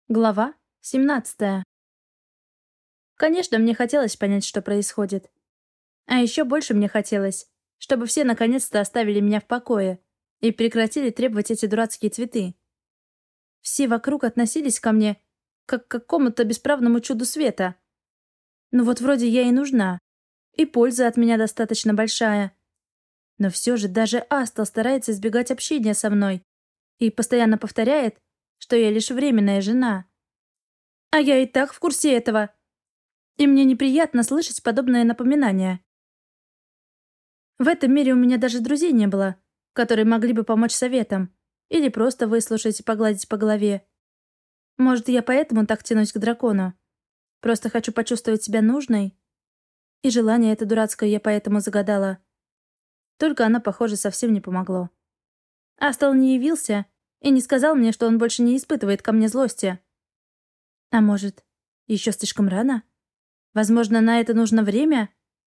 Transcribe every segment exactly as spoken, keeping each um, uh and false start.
Глава семнадцатая. Конечно, мне хотелось понять, что происходит. А еще больше мне хотелось, чтобы все наконец-то оставили меня в покое и прекратили требовать эти дурацкие цветы. Все вокруг относились ко мне как к какому-то бесправному чуду света. Ну вот вроде я и нужна, и польза от меня достаточно большая. Но все же даже Астел старается избегать общения со мной и постоянно повторяет, что я лишь временная жена. А я и так в курсе этого. И мне неприятно слышать подобное напоминание. В этом мире у меня даже друзей не было, которые могли бы помочь советом или просто выслушать и погладить по голове. Может, я поэтому так тянусь к дракону. Просто хочу почувствовать себя нужной. И желание это дурацкое я поэтому загадала. Только оно, похоже, совсем не помогло. Астел не явился и не сказал мне, что он больше не испытывает ко мне злости. А может, еще слишком рано? Возможно, на это нужно время?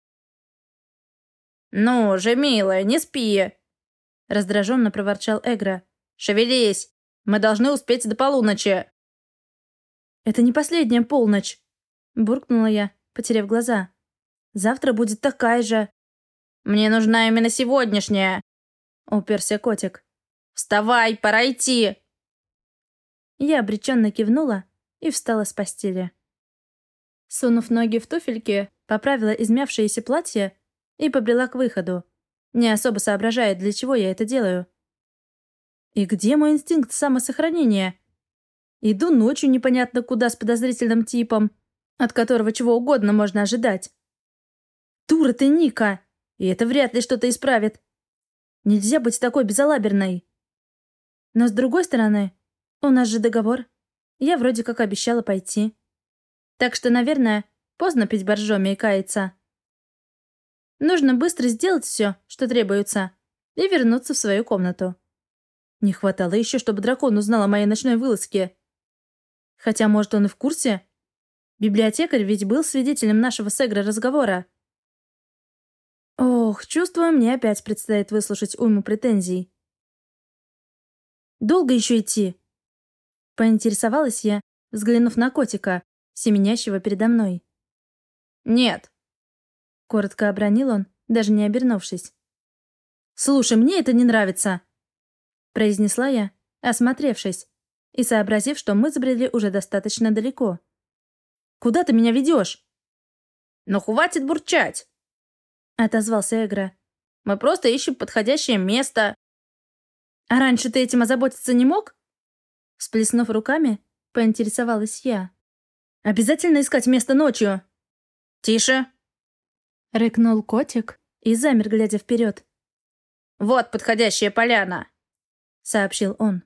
«Ну же, милая, не спи!» Раздраженно проворчал Эгра. «Шевелись! Мы должны успеть до полуночи!» «Это не последняя полночь!» Буркнула я, потеряв глаза. «Завтра будет такая же!» «Мне нужна именно сегодняшняя!» Уперся котик. «Вставай, пора идти!» Я обреченно кивнула и встала с постели. Сунув ноги в туфельки, поправила измявшееся платье и побрела к выходу, не особо соображая, для чего я это делаю. И где мой инстинкт самосохранения? Иду ночью непонятно куда с подозрительным типом, от которого чего угодно можно ожидать. Дура ты, Ника! И это вряд ли что-то исправит. Нельзя быть такой безалаберной. Но с другой стороны, у нас же договор. Я вроде как обещала пойти. Так что, наверное, поздно пить боржоми и каяться. Нужно быстро сделать все, что требуется, и вернуться в свою комнату. Не хватало еще, чтобы дракон узнал о моей ночной вылазке. Хотя, может, он и в курсе. Библиотекарь ведь был свидетелем нашего с Эгро разговора. Ох, чувствую, мне опять предстоит выслушать уйму претензий. «Долго еще идти?» Поинтересовалась я, взглянув на котика, семенящего передо мной. «Нет», — коротко обронил он, даже не обернувшись. «Слушай, мне это не нравится», — произнесла я, осмотревшись и сообразив, что мы забрели уже достаточно далеко. «Куда ты меня ведешь?» «Ну хватит бурчать!» — отозвался Эгра. «Мы просто ищем подходящее место». «А раньше ты этим озаботиться не мог?» Всплеснув руками, поинтересовалась я. «Обязательно искать место ночью?» «Тише!» — рыкнул котик и замер, глядя вперед. «Вот подходящая поляна!» — сообщил он.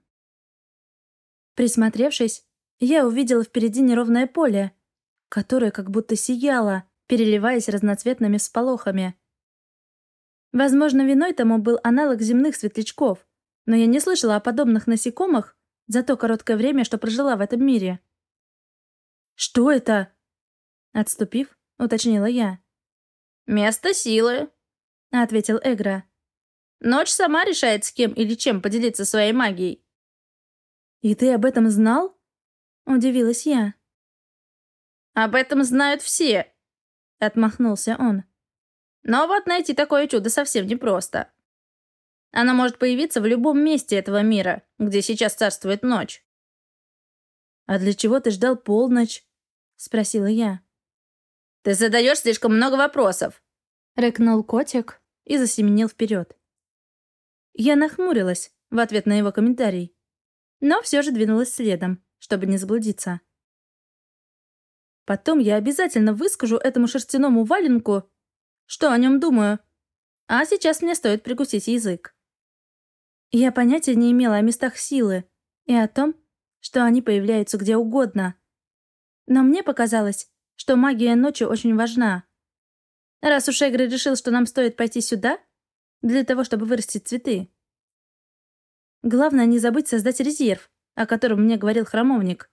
Присмотревшись, я увидела впереди неровное поле, которое как будто сияло, переливаясь разноцветными всполохами. Возможно, виной тому был аналог земных светлячков, но я не слышала о подобных насекомых за то короткое время, что прожила в этом мире. «Что это?» Отступив, уточнила я. «Место силы», — ответил Эгра. «Ночь сама решает, с кем или чем поделиться своей магией». «И ты об этом знал?» — удивилась я. «Об этом знают все», — отмахнулся он. «Но вот найти такое чудо совсем непросто. Оно может появиться в любом месте этого мира, где сейчас царствует ночь». «А для чего ты ждал полночь?» — спросила я. «Ты задаешь слишком много вопросов», — рыкнул котик и засеменил вперед. Я нахмурилась в ответ на его комментарий, но все же двинулась следом, чтобы не заблудиться. Потом я обязательно выскажу этому шерстяному валенку, что о нем думаю, а сейчас мне стоит прикусить язык. Я понятия не имела о местах силы и о том, что они появляются где угодно. Но мне показалось, что магия ночи очень важна. Раз уж Эгра решил, что нам стоит пойти сюда, для того, чтобы вырастить цветы. Главное не забыть создать резерв, о котором мне говорил храмовник.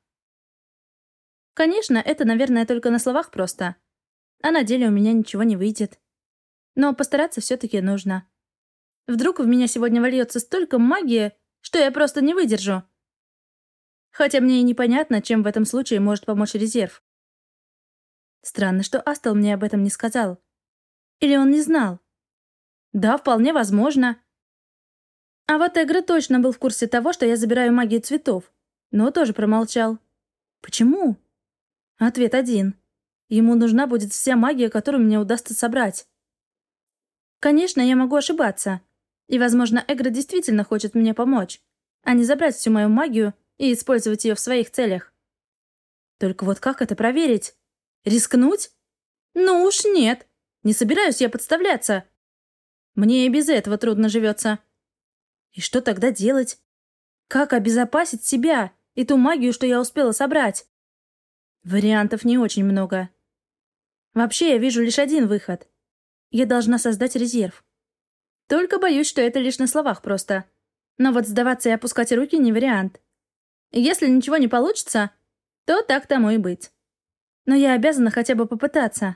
Конечно, это, наверное, только на словах просто, а на деле у меня ничего не выйдет. Но постараться все-таки нужно. Вдруг в меня сегодня вольется столько магии, что я просто не выдержу. Хотя мне и непонятно, чем в этом случае может помочь резерв. Странно, что Астел мне об этом не сказал. Или он не знал? Да, вполне возможно. А вот Эгра точно был в курсе того, что я забираю магию цветов, но тоже промолчал. Почему? Ответ один. Ему нужна будет вся магия, которую мне удастся собрать. Конечно, я могу ошибаться. И, возможно, Эгра действительно хочет мне помочь, а не забрать всю мою магию и использовать ее в своих целях. Только вот как это проверить? Рискнуть? Ну уж нет. Не собираюсь я подставляться. Мне и без этого трудно живется. И что тогда делать? Как обезопасить себя и ту магию, что я успела собрать? Вариантов не очень много. Вообще, я вижу лишь один выход. Я должна создать резерв. Только боюсь, что это лишь на словах просто. Но вот сдаваться и опускать руки не вариант. Если ничего не получится, то так тому и быть. Но я обязана хотя бы попытаться.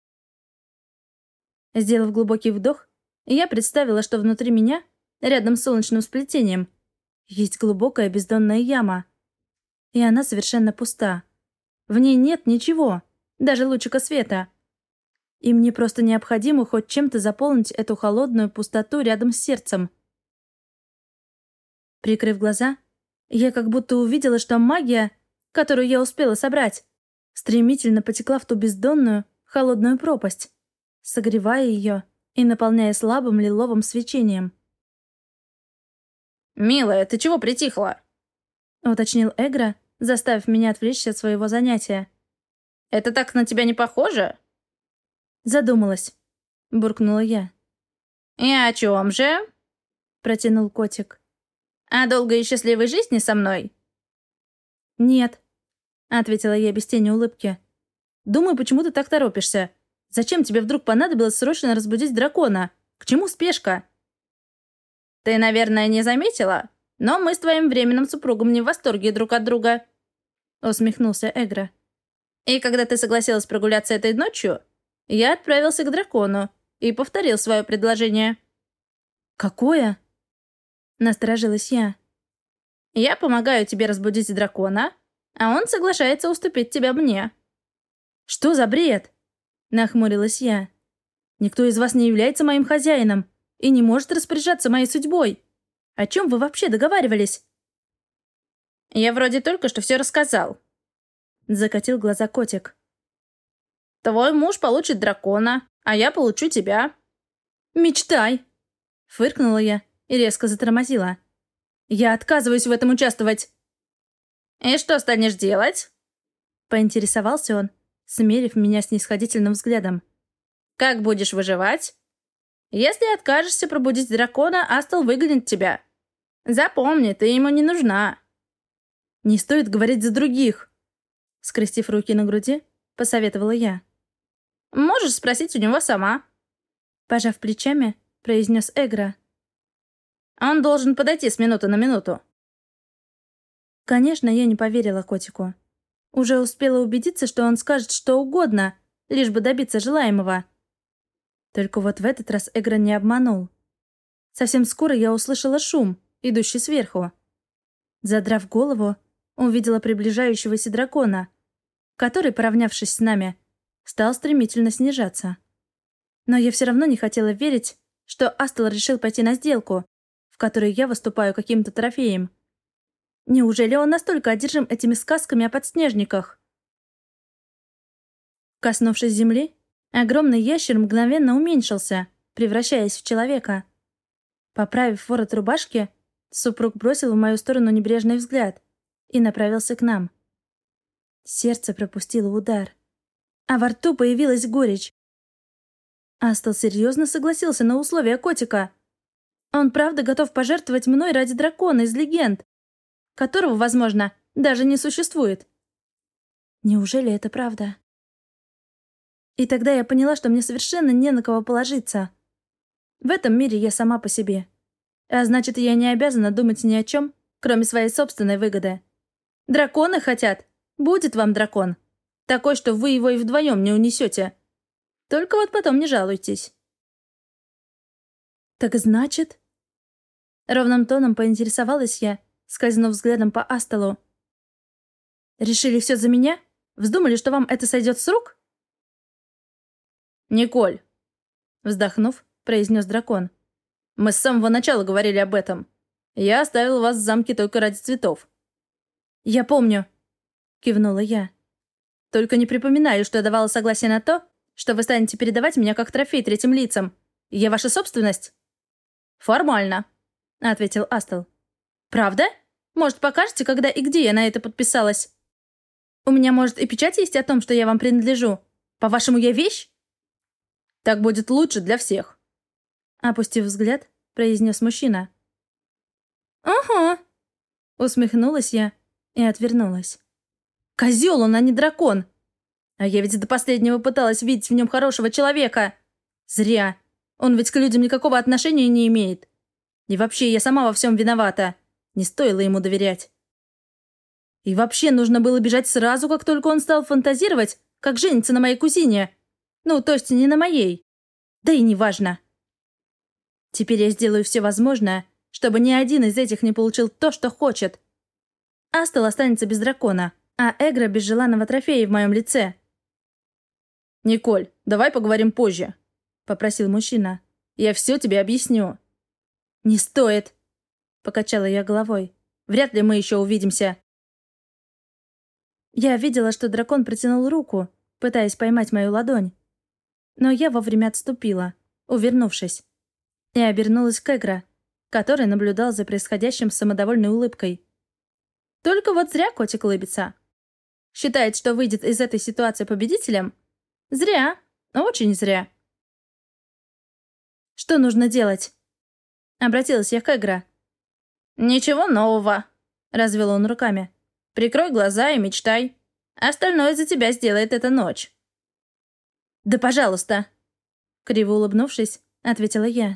Сделав глубокий вдох, я представила, что внутри меня, рядом с солнечным сплетением, есть глубокая бездонная яма. И она совершенно пуста. В ней нет ничего, даже лучика света. И мне просто необходимо хоть чем-то заполнить эту холодную пустоту рядом с сердцем. Прикрыв глаза, я как будто увидела, что магия, которую я успела собрать, стремительно потекла в ту бездонную, холодную пропасть, согревая ее и наполняя слабым лиловым свечением. «Милая, ты чего притихла?» — уточнил Эгра, заставив меня отвлечься от своего занятия. «Это так на тебя не похоже?» «Задумалась», — буркнула я. «И о чем же?» — протянул котик. «О долгой и счастливой жизни со мной?» «Нет», — ответила я без тени улыбки. «Думаю, почему ты так торопишься? Зачем тебе вдруг понадобилось срочно разбудить дракона? К чему спешка?» «Ты, наверное, не заметила, но мы с твоим временным супругом не в восторге друг от друга», — усмехнулся Эгра. «И когда ты согласилась прогуляться этой ночью, я отправился к дракону и повторил свое предложение». «Какое?» — насторожилась я. «Я помогаю тебе разбудить дракона, а он соглашается уступить тебя мне». «Что за бред?» — нахмурилась я. «Никто из вас не является моим хозяином и не может распоряжаться моей судьбой. О чем вы вообще договаривались?» «Я вроде только что все рассказал», — закатил глаза котик. «Твой муж получит дракона, а я получу тебя». «Мечтай!» — фыркнула я и резко затормозила. «Я отказываюсь в этом участвовать!» «И что станешь делать?» — поинтересовался он, смерив меня снисходительным взглядом. «Как будешь выживать? Если откажешься пробудить дракона, Астел выгонит тебя. Запомни, ты ему не нужна». «Не стоит говорить за других!» Скрестив руки на груди, посоветовала я. «Можешь спросить у него сама», — пожав плечами, произнес Эгра. «Он должен подойти с минуты на минуту». Конечно, я не поверила котику. Уже успела убедиться, что он скажет что угодно, лишь бы добиться желаемого. Только вот в этот раз Эгра не обманул. Совсем скоро я услышала шум, идущий сверху. Задрав голову, увидела приближающегося дракона, который, поравнявшись с нами, стал стремительно снижаться. Но я все равно не хотела верить, что Астел решил пойти на сделку, в которой я выступаю каким-то трофеем. Неужели он настолько одержим этими сказками о подснежниках? Коснувшись земли, огромный ящер мгновенно уменьшился, превращаясь в человека. Поправив ворот рубашки, супруг бросил в мою сторону небрежный взгляд и направился к нам. Сердце пропустило удар, а во рту появилась горечь. Астел серьезно согласился на условия котика. Он правда готов пожертвовать мной ради дракона из легенд, которого, возможно, даже не существует. Неужели это правда? И тогда я поняла, что мне совершенно не на кого положиться. В этом мире я сама по себе. А значит, я не обязана думать ни о чем, кроме своей собственной выгоды. Драконы хотят. Будет вам дракон. Такой, что вы его и вдвоем не унесете. Только вот потом не жалуйтесь. Так значит... Ровным тоном поинтересовалась я, скользнув взглядом по Астелу. Решили все за меня? Вздумали, что вам это сойдет с рук?» «Николь», — вздохнув, произнес дракон. «Мы с самого начала говорили об этом. Я оставил вас в замке только ради цветов». «Я помню», — кивнула я. «Только не припоминаю, что я давала согласие на то, что вы станете передавать меня как трофей третьим лицам. Я ваша собственность?» «Формально», — ответил Астел. «Правда? Может, покажете, когда и где я на это подписалась? У меня, может, и печать есть о том, что я вам принадлежу? По-вашему, я вещь?» «Так будет лучше для всех», — опустив взгляд, произнес мужчина. «Ага», — усмехнулась я и отвернулась. «Козел он, а не дракон! А я ведь до последнего пыталась видеть в нем хорошего человека. Зря. Он ведь к людям никакого отношения не имеет. И вообще, я сама во всем виновата. Не стоило ему доверять. И вообще, нужно было бежать сразу, как только он стал фантазировать, как женится на моей кузине. Ну, то есть не на моей. Да и неважно. Теперь я сделаю все возможное, чтобы ни один из этих не получил то, что хочет. Астел останется без дракона, а Эгра без желанного трофея в моем лице». «Николь, давай поговорим позже», — попросил мужчина. «Я все тебе объясню». «Не стоит», — покачала я головой. «Вряд ли мы еще увидимся». Я видела, что дракон протянул руку, пытаясь поймать мою ладонь. Но я вовремя отступила, увернувшись, и обернулась к Эгра, который наблюдал за происходящим с самодовольной улыбкой. Только вот зря котик улыбится. Считает, что выйдет из этой ситуации победителем? Зря, очень зря. «Что нужно делать?» Обратилась я к Эгра. «Ничего нового», — развел он руками. «Прикрой глаза и мечтай. Остальное за тебя сделает эта ночь». «Да пожалуйста!» Криво улыбнувшись, ответила я.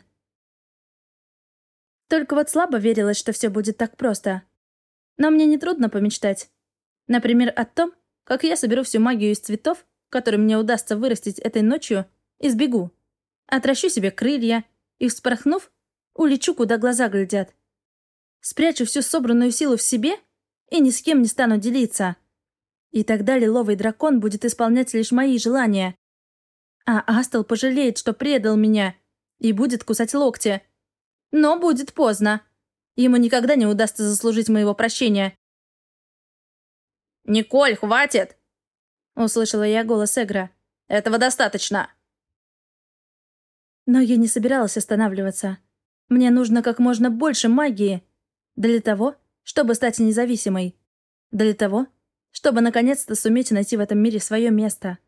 Только вот слабо верилось, что все будет так просто. Но мне нетрудно помечтать. Например, о том, как я соберу всю магию из цветов, которые мне удастся вырастить этой ночью, и сбегу. Отращу себе крылья и, вспорхнув, улечу, куда глаза глядят. Спрячу всю собранную силу в себе и ни с кем не стану делиться. И тогда лиловый дракон будет исполнять лишь мои желания. А Астел пожалеет, что предал меня, и будет кусать локти. Но будет поздно. Ему никогда не удастся заслужить моего прощения. «Николь, хватит!» — услышала я голос Эгра. «Этого достаточно!» Но я не собиралась останавливаться. Мне нужно как можно больше магии. Для того, чтобы стать независимой. Для того, чтобы наконец-то суметь найти в этом мире свое место.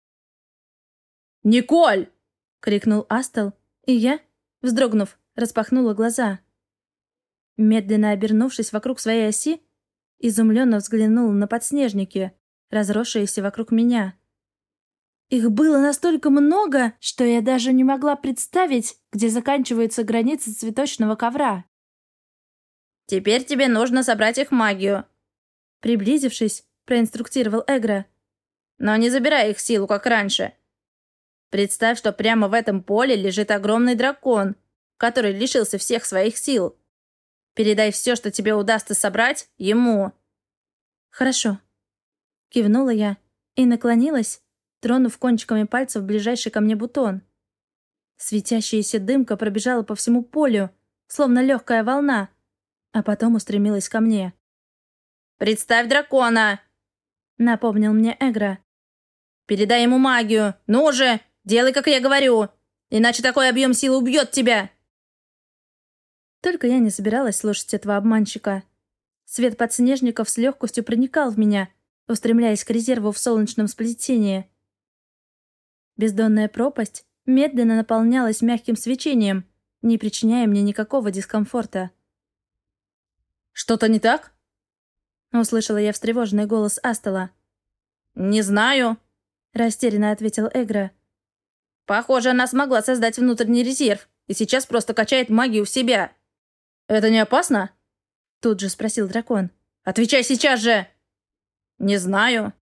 «Николь!» — крикнул Астел, и я, вздрогнув, распахнула глаза. Медленно обернувшись вокруг своей оси, изумленно взглянула на подснежники, разросшиеся вокруг меня. Их было настолько много, что я даже не могла представить, где заканчиваются границы цветочного ковра. «Теперь тебе нужно собрать их магию», — приблизившись, проинструктировал Эгра. «Но не забирай их силу, как раньше. Представь, что прямо в этом поле лежит огромный дракон, который лишился всех своих сил. Передай все, что тебе удастся собрать, ему». «Хорошо», — кивнула я и наклонилась, тронув кончиками пальцев ближайший ко мне бутон. Светящаяся дымка пробежала по всему полю, словно легкая волна, а потом устремилась ко мне. «Представь дракона!» — напомнил мне Эгра. «Передай ему магию! Ну же, делай, как я говорю! Иначе такой объем силы убьет тебя!» Только я не собиралась слушать этого обманщика. Свет подснежников с легкостью проникал в меня, устремляясь к резерву в солнечном сплетении. Бездонная пропасть медленно наполнялась мягким свечением, не причиняя мне никакого дискомфорта. «Что-то не так?» — услышала я встревоженный голос Астела. «Не знаю», — растерянно ответил Эгра. «Похоже, она смогла создать внутренний резерв и сейчас просто качает магию в себя. Это не опасно?» Тут же спросил дракон. «Отвечай сейчас же!» «Не знаю»,